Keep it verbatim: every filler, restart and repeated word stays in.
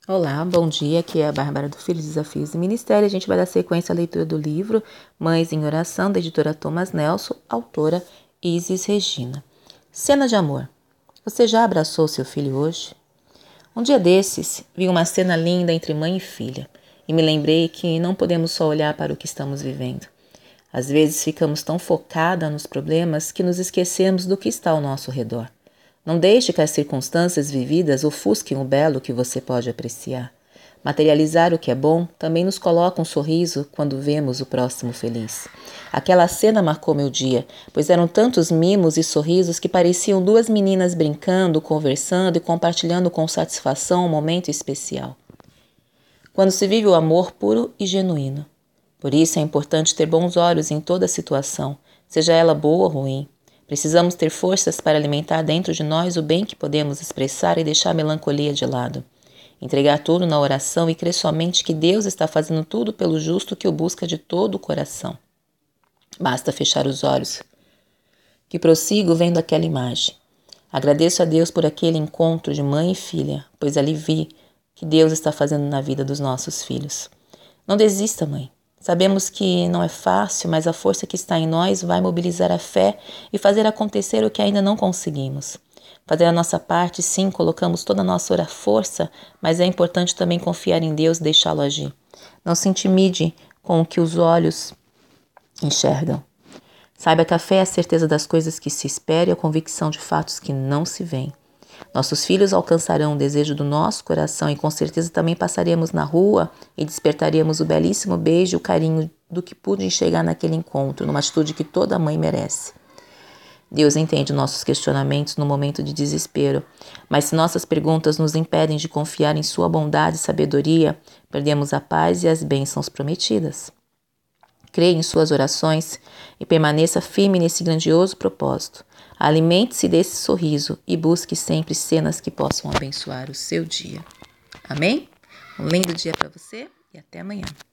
Olá, bom dia, aqui é a Bárbara do Filhos, Desafios e Ministério. A gente vai dar sequência à leitura do livro Mães em Oração, da editora Thomas Nelson, autora Isis Regina. Cena de amor. Você já abraçou seu filho hoje? Um dia desses, vi uma cena linda entre mãe e filha e me lembrei que não podemos só olhar para o que estamos vivendo. Às vezes ficamos tão focadas nos problemas que nos esquecemos do que está ao nosso redor. Não deixe que as circunstâncias vividas ofusquem o belo que você pode apreciar. Materializar o que é bom também nos coloca um sorriso quando vemos o próximo feliz. Aquela cena marcou meu dia, pois eram tantos mimos e sorrisos que pareciam duas meninas brincando, conversando e compartilhando com satisfação um momento especial. Quando se vive o amor puro e genuíno. Por isso é importante ter bons olhos em toda situação, seja ela boa ou ruim. Precisamos ter forças para alimentar dentro de nós o bem que podemos expressar e deixar a melancolia de lado. Entregar tudo na oração e crer somente que Deus está fazendo tudo pelo justo que o busca de todo o coração. Basta fechar os olhos, que prossigo vendo aquela imagem. Agradeço a Deus por aquele encontro de mãe e filha, pois ali vi que Deus está fazendo na vida dos nossos filhos. Não desista, mãe. Sabemos que não é fácil, mas a força que está em nós vai mobilizar a fé e fazer acontecer o que ainda não conseguimos. Fazer a nossa parte, sim, colocamos toda a nossa força, mas é importante também confiar em Deus e deixá-lo agir. Não se intimide com o que os olhos enxergam. Saiba que a fé é a certeza das coisas que se espera e a convicção de fatos que não se veem. Nossos filhos alcançarão o desejo do nosso coração e com certeza também passaremos na rua e despertaríamos o belíssimo beijo e o carinho do que pude enxergar naquele encontro, numa atitude que toda mãe merece. Deus entende nossos questionamentos no momento de desespero, mas se nossas perguntas nos impedem de confiar em sua bondade e sabedoria, perdemos a paz e as bênçãos prometidas. Creia em suas orações e permaneça firme nesse grandioso propósito. Alimente-se desse sorriso e busque sempre cenas que possam abençoar o seu dia. Amém? Um lindo dia para você e até amanhã.